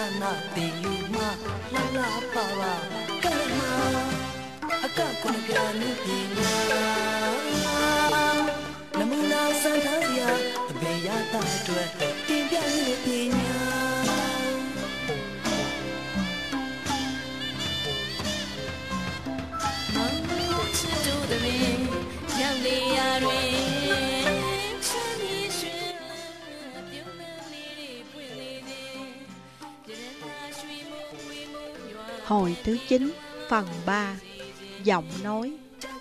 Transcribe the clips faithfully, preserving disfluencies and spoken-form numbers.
na Diluma la la pawa kalma akakunaganu pina Namuna santhaya abeyata twe tinpya ni pina Mamu chitu de nyang ni ya Hồi thứ chín, phần ba, giọng nói.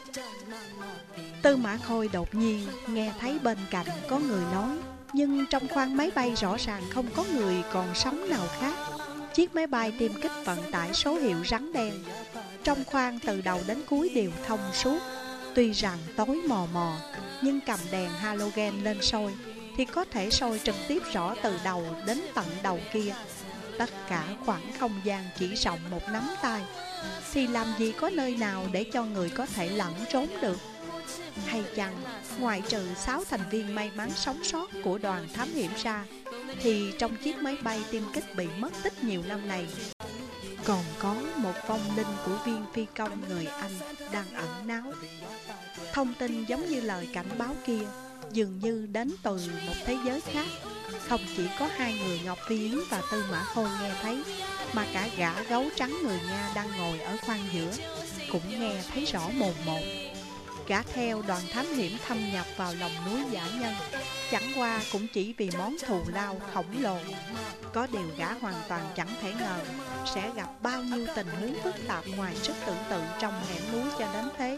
Tư Mã Khôi đột nhiên nghe thấy bên cạnh có người nói, nhưng trong khoang máy bay rõ ràng không có người còn sống nào khác. Chiếc máy bay tiêm kích vận tải số hiệu rắn đen. Trong khoang từ đầu đến cuối đều thông suốt. Tuy rằng tối mò mò, nhưng cầm đèn halogen lên soi thì có thể soi trực tiếp rõ từ đầu đến tận đầu kia. Tất cả khoảng không gian chỉ rộng một nắm tay, thì làm gì có nơi nào để cho người có thể lẩn trốn được? Hay chăng ngoại trừ sáu thành viên may mắn sống sót của đoàn thám hiểm ra, thì trong chiếc máy bay tiêm kích bị mất tích nhiều năm này còn có một vong linh của viên phi công người Anh đang ẩn náu. Thông tin giống như lời cảnh báo kia dường như đến từ một thế giới khác. Không chỉ có hai người Ngọc Phi Yến và Tư Mã Khôi nghe thấy, mà cả gã gấu trắng người Nga đang ngồi ở khoang giữa cũng nghe thấy rõ mồn một. Gã theo đoàn thám hiểm thâm nhập vào lòng núi Dã Nhân, chẳng qua cũng chỉ vì món thù lao khổng lồ. Có điều gã hoàn toàn chẳng thể ngờ sẽ gặp bao nhiêu tình huống phức tạp ngoài sức tưởng tượng trong hẻm núi cho đến thế.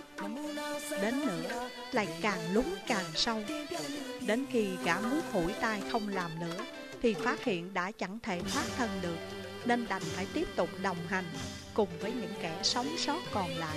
Đến nữa lại càng lún càng sâu. Đến khi gã muốn phủi tay không làm nữa thì phát hiện đã chẳng thể thoát thân được, nên đành phải tiếp tục đồng hành cùng với những kẻ sống sót còn lại.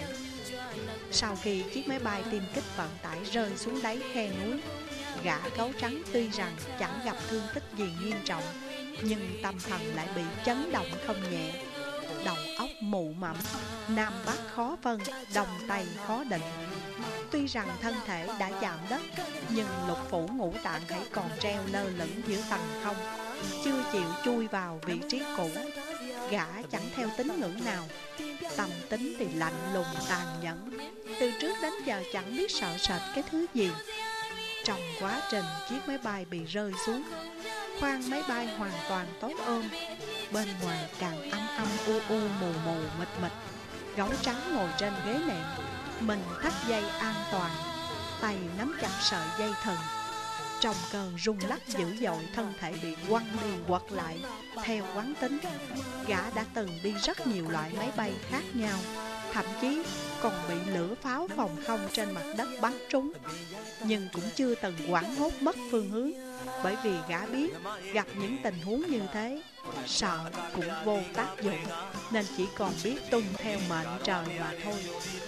Sau khi chiếc máy bay tiêm kích vận tải rơi xuống đáy khe núi, gã gấu trắng tuy rằng chẳng gặp thương tích gì nghiêm trọng, nhưng tâm thần lại bị chấn động không nhẹ. Đầu óc mụ mẫm, nam bắc khó phân, đồng tây khó định. Tuy rằng thân thể đã chạm đất, nhưng lục phủ ngũ tạng hãy còn treo lơ lửng giữa tầng không, chưa chịu chui vào vị trí cũ. Gã chẳng theo tín ngưỡng nào, tâm tính thì lạnh lùng tàn nhẫn, từ trước đến giờ chẳng biết sợ sệt cái thứ gì. Trong quá trình chiếc máy bay bị rơi xuống, khoang máy bay hoàn toàn tối ôm, bên ngoài càng âm âm u u mù mù mịt mịt. Gấu trắng ngồi trên ghế nệm, mình thắt dây an toàn, tay nắm chặt sợi dây thừng. Trong cơn rung lắc dữ dội, thân thể bị quăng đi quật lại. Theo quán tính, gã đã từng đi rất nhiều loại máy bay khác nhau, thậm chí còn bị lửa pháo phòng không trên mặt đất bắn trúng, nhưng cũng chưa từng hoảng hốt mất phương hướng. Bởi vì gã biết gặp những tình huống như thế, sợ cũng vô tác dụng, nên chỉ còn biết tuân theo mệnh trời mà thôi.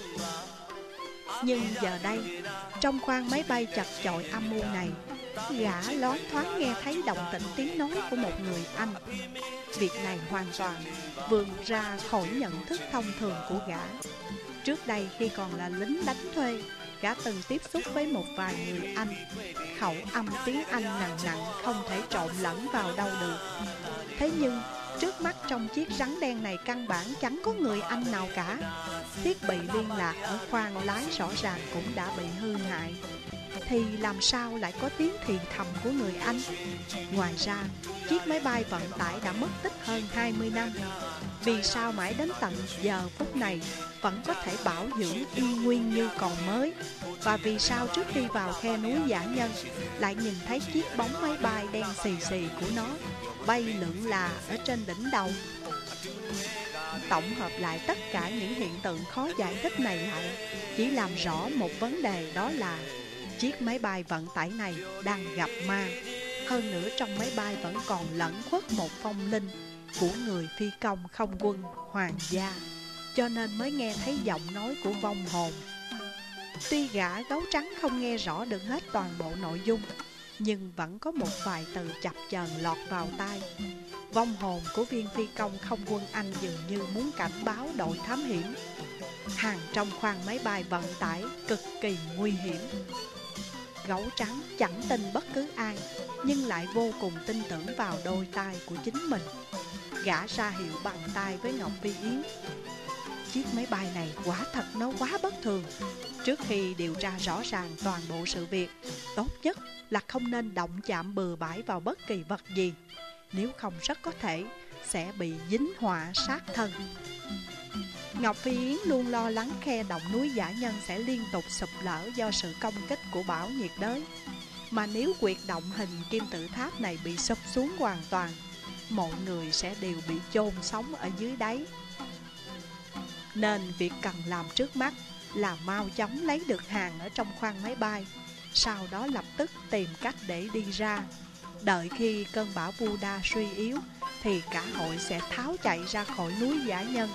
Nhưng giờ đây, trong khoang máy bay chật chội âm u này, gã loáng thoáng nghe thấy động tĩnh tiếng nói của một người Anh. Việc này hoàn toàn vượt ra khỏi nhận thức thông thường của gã. Trước đây khi còn là lính đánh thuê, gã từng tiếp xúc với một vài người Anh. Khẩu âm tiếng Anh nặng nặng không thể trộn lẫn vào đâu được. Thế nhưng trước mắt trong chiếc rắn đen này căn bản chẳng có người Anh nào cả. Thiết bị liên lạc ở khoang lái rõ ràng cũng đã bị hư hại, thì làm sao lại có tiếng thì thầm của người Anh? Ngoài ra, chiếc máy bay vận tải đã mất tích hơn hai mươi năm. Vì sao mãi đến tận giờ phút này vẫn có thể bảo dưỡng y nguyên như còn mới? Và vì sao trước khi vào khe núi Dã Nhân lại nhìn thấy chiếc bóng máy bay đen xì xì của nó bay lượn là ở trên đỉnh đầu? Tổng hợp lại tất cả những hiện tượng khó giải thích này lại, chỉ làm rõ một vấn đề, đó là chiếc máy bay vận tải này đang gặp ma. Hơn nữa trong máy bay vẫn còn lẫn khuất một phong linh của người phi công không quân hoàng gia, cho nên mới nghe thấy giọng nói của vong hồn. Tuy gã gấu trắng không nghe rõ được hết toàn bộ nội dung, nhưng vẫn có một vài từ chập chờn lọt vào tai. Vong hồn của viên phi công không quân Anh dường như muốn cảnh báo đội thám hiểm. Hàng trong khoang máy bay vận tải cực kỳ nguy hiểm. Gấu trắng chẳng tin bất cứ ai, nhưng lại vô cùng tin tưởng vào đôi tai của chính mình. gã ra hiệu bằng tay với Ngọc Phi Yến. Chiếc máy bay này quả thật nó quá bất thường. Trước khi điều tra rõ ràng toàn bộ sự việc, tốt nhất là không nên động chạm bừa bãi vào bất kỳ vật gì. Nếu không rất có thể sẽ bị dính họa sát thân. Ngọc Phi Yến luôn lo lắng khe động núi Dã Nhân sẽ liên tục sụp lở do sự công kích của bão nhiệt đới. Mà nếu quyệt động hình kim tự tháp này bị sụp xuống hoàn toàn, mọi người sẽ đều bị chôn sống ở dưới đáy. Nên việc cần làm trước mắt là mau chóng lấy được hàng ở trong khoang máy bay, sau đó lập tức tìm cách để đi ra. Đợi khi cơn bão Buddha suy yếu thì cả hội sẽ tháo chạy ra khỏi núi Dã Nhân.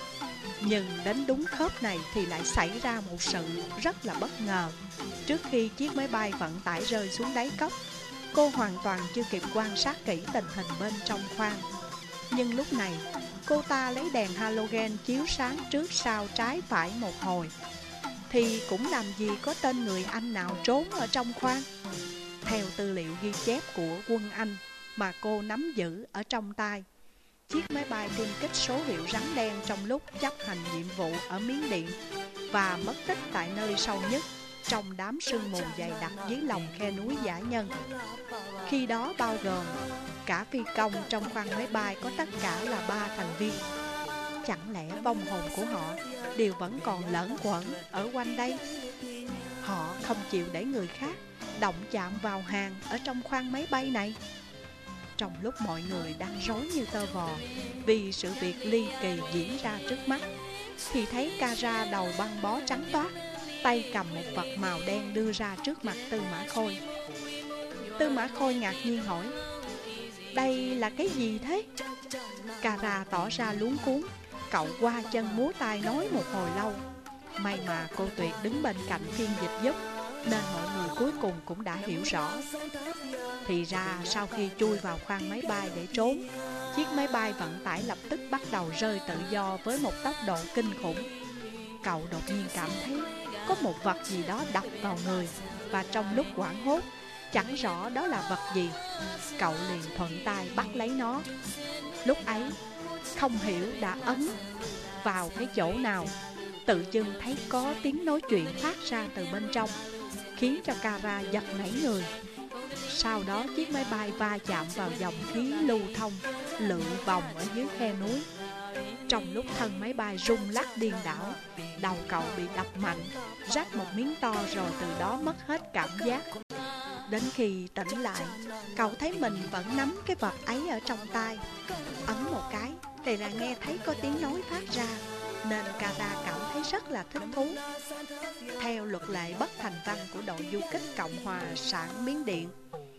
Nhưng đến đúng khớp này thì lại xảy ra một sự rất là bất ngờ. Trước khi chiếc máy bay vận tải rơi xuống đáy cốc, cô hoàn toàn chưa kịp quan sát kỹ tình hình bên trong khoang. Nhưng lúc này, cô ta lấy đèn halogen chiếu sáng trước sau trái phải một hồi, thì cũng làm gì có tên người Anh nào trốn ở trong khoang. Theo tư liệu ghi chép của quân Anh mà cô nắm giữ ở trong tay, chiếc máy bay tiêm kích số hiệu rắn đen trong lúc chấp hành nhiệm vụ ở Miến Điện và mất tích tại nơi sâu nhất trong đám sương mù dày đặc dưới lòng khe núi Dã Nhân. Khi đó bao gồm cả phi công trong khoang máy bay có tất cả là ba thành viên. Chẳng lẽ vong hồn của họ đều vẫn còn lởn quẩn ở quanh đây? Họ không chịu để người khác động chạm vào hàng ở trong khoang máy bay này. Trong lúc mọi người đang rối như tơ vò vì sự việc ly kỳ diễn ra trước mắt, thì thấy Kara đầu băng bó trắng toát, tay cầm một vật màu đen đưa ra trước mặt Tư Mã Khôi. Tư Mã Khôi ngạc nhiên hỏi: "Đây là cái gì thế?" Kara tỏ ra luống cuống, cậu qua chân múa tay nói một hồi lâu. May mà cô Tuyệt đứng bên cạnh phiên dịch giúp, nên mọi người cuối cùng cũng đã hiểu rõ. Thì ra sau khi chui vào khoang máy bay để trốn, chiếc máy bay vận tải lập tức bắt đầu rơi tự do với một tốc độ kinh khủng. Cậu đột nhiên cảm thấy có một vật gì đó đập vào người, và trong lúc hoảng hốt, chẳng rõ đó là vật gì, cậu liền thuận tay bắt lấy nó. Lúc ấy, không hiểu đã ấn vào cái chỗ nào, tự dưng thấy có tiếng nói chuyện phát ra từ bên trong, khiến cho Kara giật nảy người. Sau đó chiếc máy bay va chạm vào dòng khí lưu thông lượn vòng ở dưới khe núi. Trong lúc thân máy bay rung lắc điên đảo, đầu cậu bị đập mạnh, rách một miếng to, rồi từ đó mất hết cảm giác. Đến khi tỉnh lại, cậu thấy mình vẫn nắm cái vật ấy ở trong tay. Ấn một cái thì là nghe thấy có tiếng nói phát ra, nên Kara cảm thấy rất là thích thú. Theo luật lệ bất thành văn của đội du kích Cộng hòa sản Miến Điện,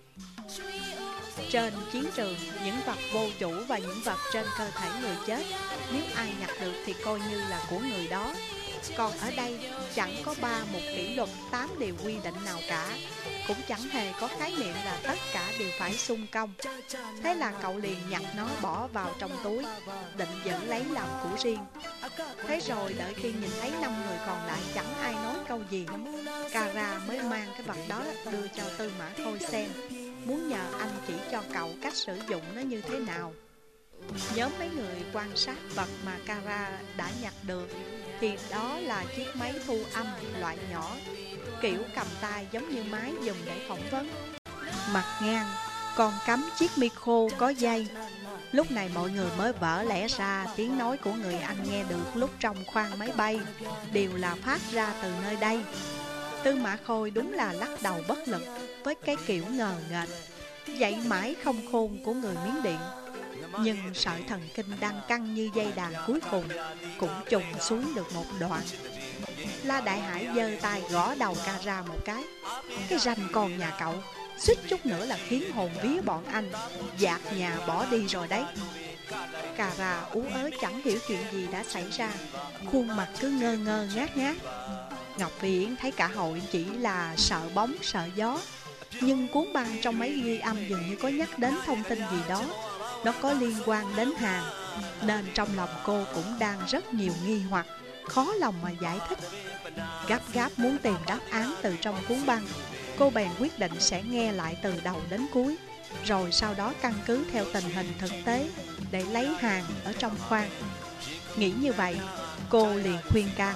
trên chiến trường, những vật vô chủ và những vật trên cơ thể người chết, nếu ai nhặt được thì coi như là của người đó. Còn ở đây chẳng có ba một kỷ luật tám điều quy định nào cả, cũng chẳng hề có khái niệm là tất cả đều phải xung công. Thế là cậu liền nhặt nó bỏ vào trong túi, định giữ lấy làm của riêng. Thế rồi đợi khi nhìn thấy năm người còn lại chẳng ai nói câu gì, Kara mới mang cái vật đó đưa cho Tư Mã Khôi xem, muốn nhờ anh chỉ cho cậu cách sử dụng nó như thế nào. Nhóm mấy người quan sát vật mà Kara đã nhặt được thì đó là chiếc máy thu âm loại nhỏ, kiểu cầm tay giống như máy dùng để phỏng vấn. Mặt ngang còn cắm chiếc micro có dây. Lúc này mọi người mới vỡ lẽ ra tiếng nói của người Anh nghe được lúc trong khoang máy bay đều là phát ra từ nơi đây. Tư Mã Khôi đúng là lắc đầu bất lực với cái kiểu ngờ nghệch, dạy mãi không khôn của người Miến Điện. Nhưng sợi thần kinh đang căng như dây đàn cuối cùng cũng trùng xuống được một đoạn. La Đại Hải giơ tay gõ đầu Kara một cái. Cái ranh con nhà cậu, suýt chút nữa là khiến hồn vía bọn anh dạt nhà bỏ đi rồi đấy. Kara ú ớ chẳng hiểu chuyện gì đã xảy ra, khuôn mặt cứ ngơ ngơ ngát ngát. Ngọc Phi Yến thấy cả hội chỉ là sợ bóng sợ gió, nhưng cuốn băng trong máy ghi âm dường như có nhắc đến thông tin gì đó, nó có liên quan đến hàng, nên trong lòng cô cũng đang rất nhiều nghi hoặc, khó lòng mà giải thích. Gấp gáp muốn tìm đáp án từ trong cuốn băng, cô bèn quyết định sẽ nghe lại từ đầu đến cuối, rồi sau đó căn cứ theo tình hình thực tế để lấy hàng ở trong khoang. Nghĩ như vậy, cô liền khuyên can: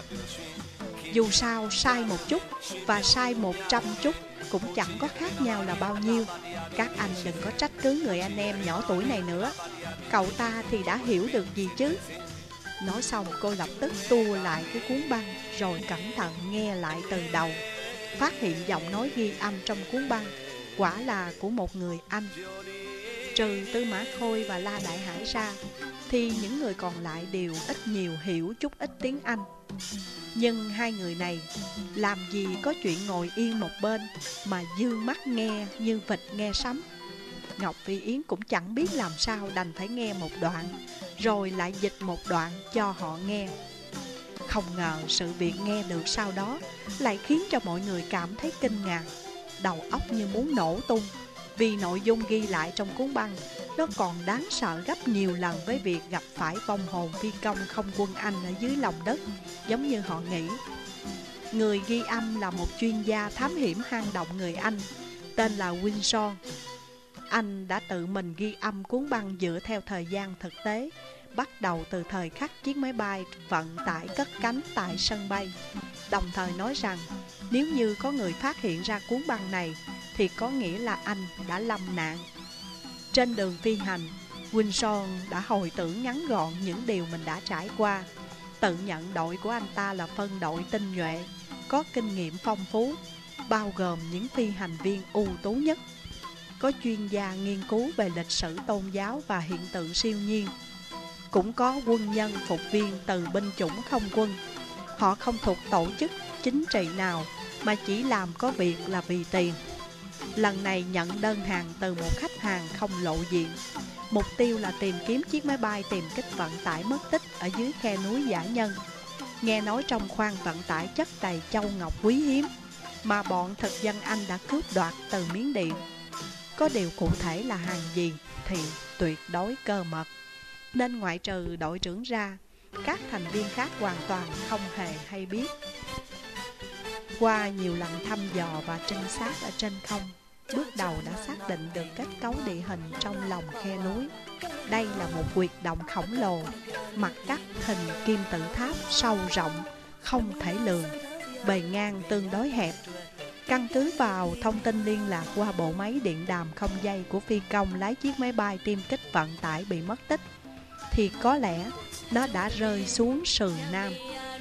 dù sao sai một chút và sai một trăm chút cũng chẳng có khác nhau là bao nhiêu. Các anh đừng có trách cứ người anh em nhỏ tuổi này nữa. Cậu ta thì đã hiểu được gì chứ. Nói xong cô lập tức tua lại cái cuốn băng, rồi cẩn thận nghe lại từ đầu. Phát hiện giọng nói ghi âm trong cuốn băng quả là của một người Anh. Trừ Tư Mã Khôi và La Đại Hải ra thì những người còn lại đều ít nhiều hiểu chút ít tiếng Anh. Nhưng hai người này làm gì có chuyện ngồi yên một bên mà dương mắt nghe như vịt nghe sấm. Ngọc Phi Yến cũng chẳng biết làm sao, đành phải nghe một đoạn rồi lại dịch một đoạn cho họ nghe. Không ngờ sự việc nghe được sau đó lại khiến cho mọi người cảm thấy kinh ngạc, đầu óc như muốn nổ tung. Vì nội dung ghi lại trong cuốn băng nó còn đáng sợ gấp nhiều lần với việc gặp phải vong hồn phi công không quân Anh ở dưới lòng đất, giống như họ nghĩ. Người ghi âm là một chuyên gia thám hiểm hang động người Anh, tên là Winson. Anh đã tự mình ghi âm cuốn băng dựa theo thời gian thực tế, bắt đầu từ thời khắc chiếc máy bay vận tải cất cánh tại sân bay. Đồng thời nói rằng nếu như có người phát hiện ra cuốn băng này thì có nghĩa là anh đã lâm nạn. Trên đường phi hành, Winson đã hồi tưởng ngắn gọn những điều mình đã trải qua, tự nhận đội của anh ta là phân đội tinh nhuệ, có kinh nghiệm phong phú, bao gồm những phi hành viên ưu tú nhất, có chuyên gia nghiên cứu về lịch sử tôn giáo và hiện tượng siêu nhiên, cũng có quân nhân phục viên từ binh chủng không quân. Họ không thuộc tổ chức chính trị nào mà chỉ làm có việc là vì tiền. Lần này nhận đơn hàng từ một khách hàng không lộ diện. Mục tiêu là tìm kiếm chiếc máy bay tiêm kích vận tải mất tích ở dưới khe núi Dã Nhân. Nghe nói trong khoang vận tải chất đầy châu ngọc quý hiếm mà bọn thực dân Anh đã cướp đoạt từ Miến Điện. Có điều cụ thể là hàng gì thì tuyệt đối cơ mật, nên ngoại trừ đội trưởng ra, các thành viên khác hoàn toàn không hề hay biết. Qua nhiều lần thăm dò và trinh sát ở trên không, bước đầu đã xác định được kết cấu địa hình trong lòng khe núi. Đây là một huyệt động khổng lồ, mặt cắt hình kim tự tháp sâu rộng, không thể lường, bề ngang tương đối hẹp. Căn cứ vào thông tin liên lạc qua bộ máy điện đàm không dây của phi công lái chiếc máy bay tiêm kích vận tải bị mất tích, thì có lẽ nó đã rơi xuống sườn Nam.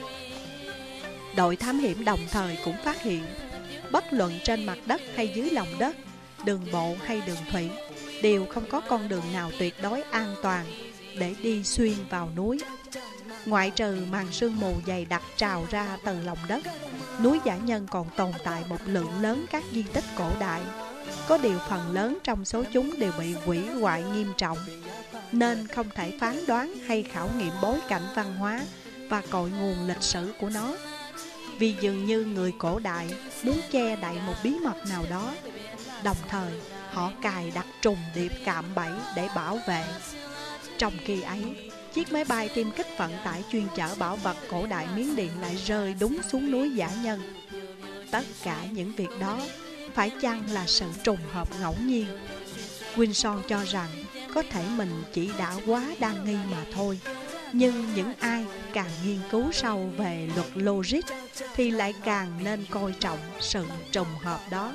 Đội thám hiểm đồng thời cũng phát hiện, bất luận trên mặt đất hay dưới lòng đất, đường bộ hay đường thủy, đều không có con đường nào tuyệt đối an toàn để đi xuyên vào núi. Ngoại trừ màn sương mù dày đặc trào ra từ lòng đất, núi Dã Nhân còn tồn tại một lượng lớn các di tích cổ đại. Có điều phần lớn trong số chúng đều bị hủy hoại nghiêm trọng, nên không thể phán đoán hay khảo nghiệm bối cảnh văn hóa và cội nguồn lịch sử của nó. Vì dường như người cổ đại muốn che đậy một bí mật nào đó, đồng thời họ cài đặt trùng điệp cạm bẫy để bảo vệ. Trong khi ấy, chiếc máy bay tiêm kích vận tải chuyên chở bảo vật cổ đại Miến Điện lại rơi đúng xuống núi Dã Nhân. Tất cả những việc đó phải chăng là sự trùng hợp ngẫu nhiên? Winson cho rằng có thể mình chỉ đã quá đa nghi mà thôi. Nhưng những ai càng nghiên cứu sâu về luật logic thì lại càng nên coi trọng sự trùng hợp đó.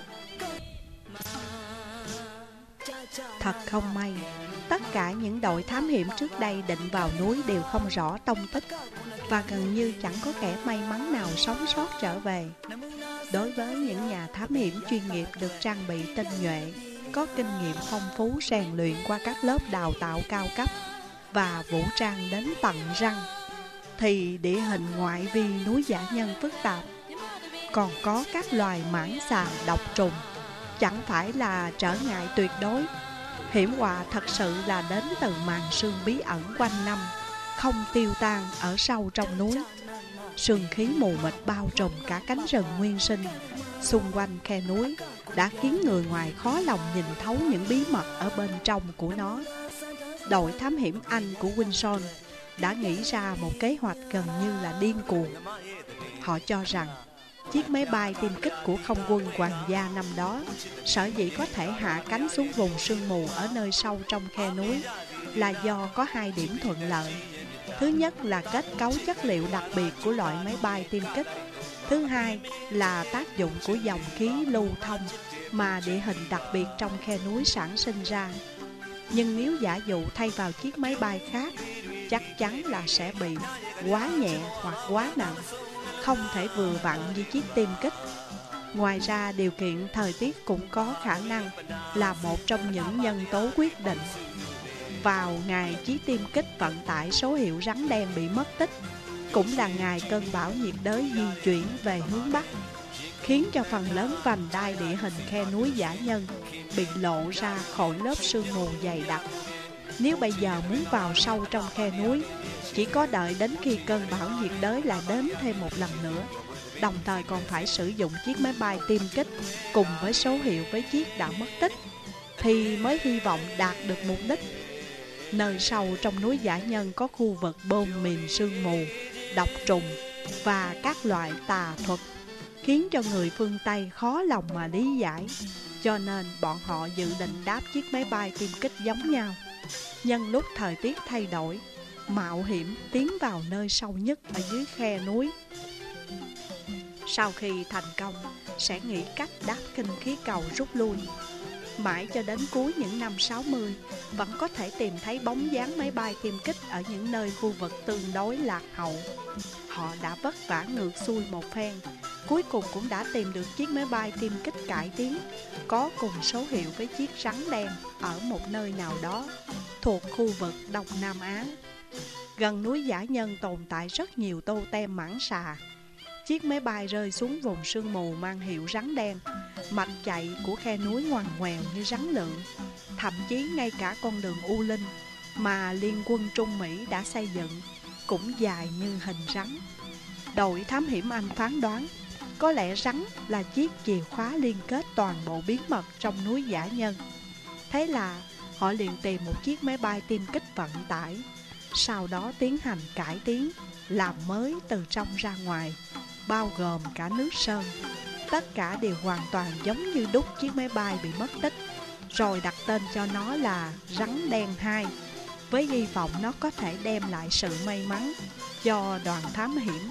Thật không may, tất cả những đội thám hiểm trước đây định vào núi đều không rõ tông tích, và gần như chẳng có kẻ may mắn nào sống sót trở về. Đối với những nhà thám hiểm chuyên nghiệp được trang bị tinh nhuệ, có kinh nghiệm phong phú rèn luyện qua các lớp đào tạo cao cấp và vũ trang đến tận răng, thì địa hình ngoại vi núi Dã Nhân phức tạp, còn có các loài mãng xà độc trùng, chẳng phải là trở ngại tuyệt đối. Hiểm họa thật sự là đến từ màn sương bí ẩn quanh năm, không tiêu tan ở sâu trong núi. Sương khí mù mịt bao trùm cả cánh rừng nguyên sinh xung quanh khe núi đã khiến người ngoài khó lòng nhìn thấu những bí mật ở bên trong của nó. Đội thám hiểm Anh của Winson đã nghĩ ra một kế hoạch gần như là điên cuồng. Họ cho rằng chiếc máy bay tiêm kích của không quân Hoàng gia năm đó sở dĩ có thể hạ cánh xuống vùng sương mù ở nơi sâu trong khe núi là do có hai điểm thuận lợi. Thứ nhất là kết cấu chất liệu đặc biệt của loại máy bay tiêm kích. Thứ hai là tác dụng của dòng khí lưu thông mà địa hình đặc biệt trong khe núi sản sinh ra. Nhưng nếu giả dụ thay vào chiếc máy bay khác, chắc chắn là sẽ bị quá nhẹ hoặc quá nặng, không thể vừa vặn như chiếc tiêm kích. Ngoài ra, điều kiện thời tiết cũng có khả năng là một trong những nhân tố quyết định. Vào ngày chiếc tiêm kích vận tải số hiệu Rắn Đen bị mất tích, cũng là ngày cơn bão nhiệt đới di chuyển về hướng Bắc, khiến cho phần lớn vành đai địa hình khe núi Dã Nhân bị lộ ra khỏi lớp sương mù dày đặc. Nếu bây giờ muốn vào sâu trong khe núi, chỉ có đợi đến khi cơn bão nhiệt đới lại đến thêm một lần nữa, đồng thời còn phải sử dụng chiếc máy bay tiêm kích cùng với số hiệu với chiếc đã mất tích, thì mới hy vọng đạt được mục đích. Nơi sâu trong núi Dã Nhân có khu vực bom mìn sương mù, độc trùng và các loại tà thuật, khiến cho người phương Tây khó lòng mà lý giải. Cho nên bọn họ dự định đáp chiếc máy bay tiêm kích giống nhau, nhân lúc thời tiết thay đổi, mạo hiểm tiến vào nơi sâu nhất ở dưới khe núi. Sau khi thành công, sẽ nghĩ cách đáp khinh khí cầu rút lui. Mãi cho đến cuối những năm sáu mươi, vẫn có thể tìm thấy bóng dáng máy bay tiêm kích ở những nơi khu vực tương đối lạc hậu. Họ đã vất vả ngược xuôi một phen, cuối cùng cũng đã tìm được chiếc máy bay tiêm kích cải tiến, có cùng số hiệu với chiếc Rắn Đen ở một nơi nào đó, thuộc khu vực Đông Nam Á. Gần núi Dã Nhân tồn tại rất nhiều tô tem mãng xà. Chiếc máy bay rơi xuống vùng sương mù mang hiệu Rắn Đen. Mạch chạy của khe núi ngoằn ngoèo như rắn lượn. Thậm chí ngay cả con đường U Linh mà Liên quân Trung Mỹ đã xây dựng cũng dài như hình rắn. Đội thám hiểm Anh phán đoán có lẽ rắn là chiếc chìa khóa liên kết toàn bộ bí mật trong núi Dã Nhân. Thế là họ liền tìm một chiếc máy bay tiêm kích vận tải, sau đó tiến hành cải tiến, làm mới từ trong ra ngoài, bao gồm cả nước sơn. Tất cả đều hoàn toàn giống như đúc chiếc máy bay bị mất tích, rồi đặt tên cho nó là Rắn Đen hai, với hy vọng nó có thể đem lại sự may mắn cho đoàn thám hiểm.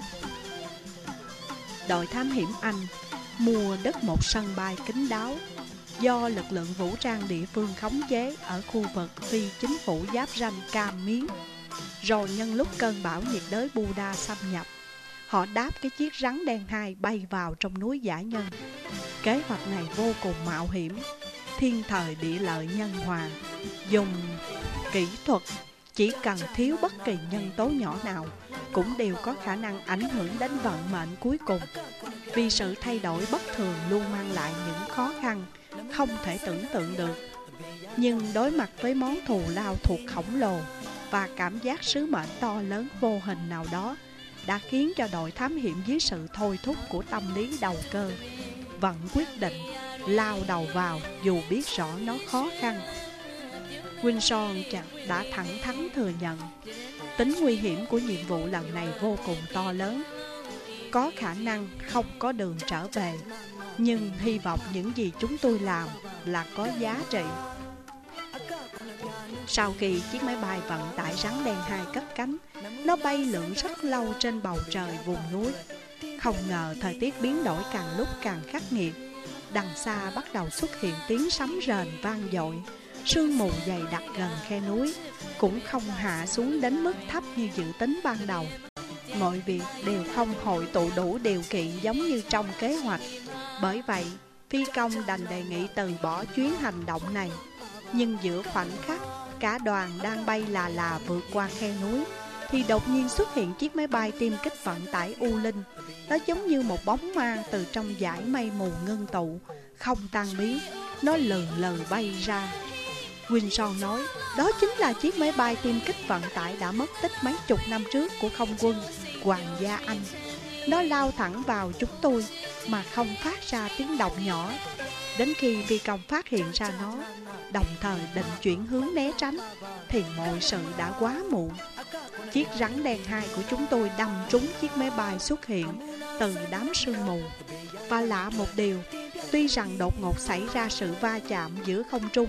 Đội thám hiểm Anh mua đất một sân bay kín đáo do lực lượng vũ trang địa phương khống chế ở khu vực phi chính phủ giáp ranh Cam Miến. Rồi nhân lúc cơn bão nhiệt đới Buddha xâm nhập, họ đáp cái chiếc Rắn Đen hai bay vào trong núi Dã Nhân. Kế hoạch này vô cùng mạo hiểm, thiên thời địa lợi nhân hòa, dùng kỹ thuật chỉ cần thiếu bất kỳ nhân tố nhỏ nào cũng đều có khả năng ảnh hưởng đến vận mệnh cuối cùng. Vì sự thay đổi bất thường luôn mang lại những khó khăn không thể tưởng tượng được. Nhưng đối mặt với món thù lao thuộc khổng lồ và cảm giác sứ mệnh to lớn vô hình nào đó, đã khiến cho đội thám hiểm dưới sự thôi thúc của tâm lý đầu cơ vẫn quyết định lao đầu vào dù biết rõ nó khó khăn. Wilson đã thẳng thắn thừa nhận tính nguy hiểm của nhiệm vụ lần này vô cùng to lớn, có khả năng không có đường trở về, nhưng hy vọng những gì chúng tôi làm là có giá trị. Sau khi chiếc máy bay vận tải Rắn Đen hai cất cánh, nó bay lượn rất lâu trên bầu trời vùng núi. Không ngờ thời tiết biến đổi càng lúc càng khắc nghiệt. Đằng xa bắt đầu xuất hiện tiếng sấm rền vang dội. Sương mù dày đặc gần khe núi cũng không hạ xuống đến mức thấp như dự tính ban đầu. Mọi việc đều không hội tụ đủ điều kiện giống như trong kế hoạch. Bởi vậy, phi công đành đề nghị từ bỏ chuyến hành động này. Nhưng giữa khoảnh khắc cả đoàn đang bay là là vượt qua khe núi, thì đột nhiên xuất hiện chiếc máy bay tiêm kích vận tải U Linh. Nó giống như một bóng ma từ trong dải mây mù ngưng tụ, không tan biến. Nó lừ lừ bay ra. Wilson nói, đó chính là chiếc máy bay tiêm kích vận tải đã mất tích mấy chục năm trước của không quân Hoàng gia Anh. Nó lao thẳng vào chúng tôi mà không phát ra tiếng động nhỏ. Đến khi phi công phát hiện ra nó, đồng thời định chuyển hướng né tránh, thì mọi sự đã quá muộn. Chiếc Rắn Đen hai của chúng tôi đâm trúng chiếc máy bay xuất hiện từ đám sương mù. Và lạ một điều, tuy rằng đột ngột xảy ra sự va chạm giữa không trung,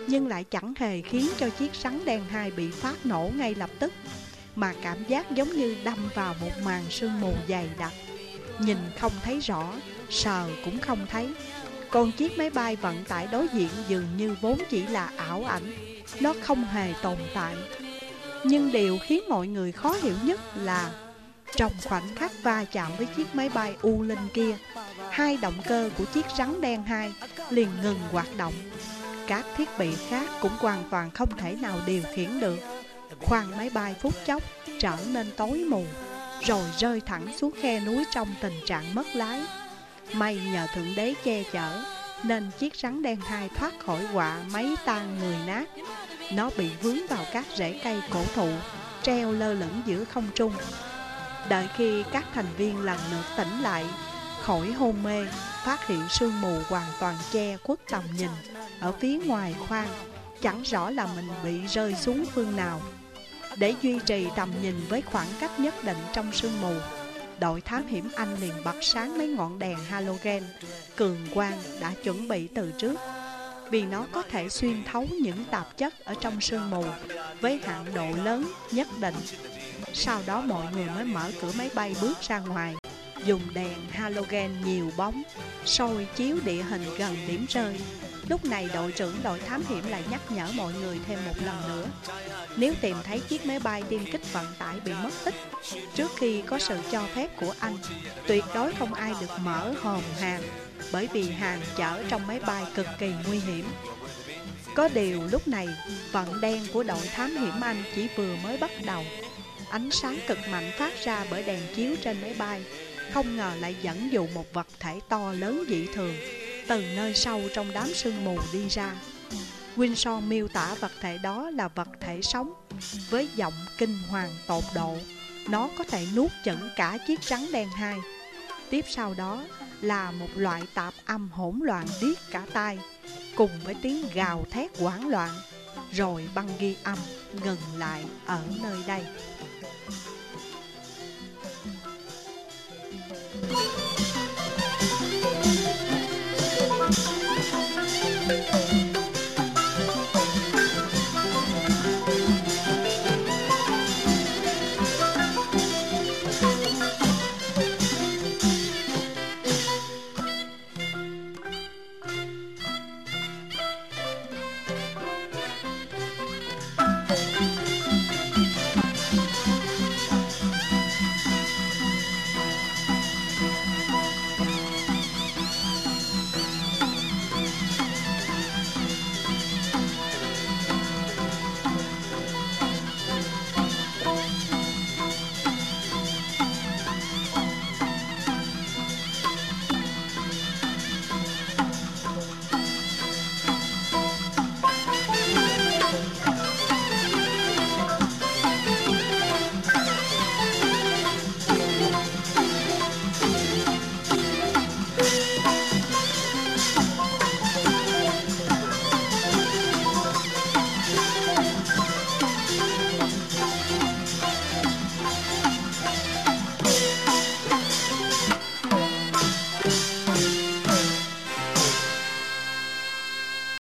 nhưng lại chẳng hề khiến cho chiếc rắn đen hai bị phát nổ ngay lập tức, mà cảm giác giống như đâm vào một màn sương mù dày đặc, nhìn không thấy rõ, sờ cũng không thấy. Còn chiếc máy bay vận tải đối diện dường như vốn chỉ là ảo ảnh, nó không hề tồn tại. Nhưng điều khiến mọi người khó hiểu nhất là trong khoảnh khắc va chạm với chiếc máy bay U Linh kia, hai động cơ của chiếc rắn đen hai liền ngừng hoạt động. Các thiết bị khác cũng hoàn toàn không thể nào điều khiển được. Khoang máy bay phút chốc trở nên tối mù, rồi rơi thẳng xuống khe núi trong tình trạng mất lái. May nhờ Thượng Đế che chở, nên chiếc rắn đen hai thoát khỏi họa máy tan người nát. Nó bị vướng vào các rễ cây cổ thụ, treo lơ lửng giữa không trung. Đợi khi các thành viên lần lượt tỉnh lại, khỏi hôn mê, phát hiện sương mù hoàn toàn che khuất tầm nhìn. Ở phía ngoài khoang, chẳng rõ là mình bị rơi xuống phương nào. Để duy trì tầm nhìn với khoảng cách nhất định trong sương mù, đội thám hiểm Anh liền bật sáng mấy ngọn đèn halogen cường quang đã chuẩn bị từ trước, vì nó có thể xuyên thấu những tạp chất ở trong sương mù với hạn độ lớn nhất định. Sau đó mọi người mới mở cửa máy bay bước ra ngoài, dùng đèn halogen nhiều bóng soi chiếu địa hình gần điểm rơi. Lúc này đội trưởng đội thám hiểm lại nhắc nhở mọi người thêm một lần nữa: nếu tìm thấy chiếc máy bay tiêm kích vận tải bị mất tích trước khi có sự cho phép của anh, tuyệt đối không ai được mở hòm hàng, bởi vì hàng chở trong máy bay cực kỳ nguy hiểm. Có điều lúc này vận đen của đội thám hiểm Anh chỉ vừa mới bắt đầu. Ánh sáng cực mạnh phát ra bởi đèn chiếu trên máy bay không ngờ lại dẫn dụ một vật thể to lớn dị thường từ nơi sâu trong đám sương mù đi ra. Winsor miêu tả vật thể đó là vật thể sống với giọng kinh hoàng tột độ. Nó có thể nuốt chửng cả chiếc rắn đen hai. Tiếp sau đó là một loại tạp âm hỗn loạn điếc cả tai, cùng với tiếng gào thét hoảng loạn. Rồi băng ghi âm ngừng lại ở nơi đây.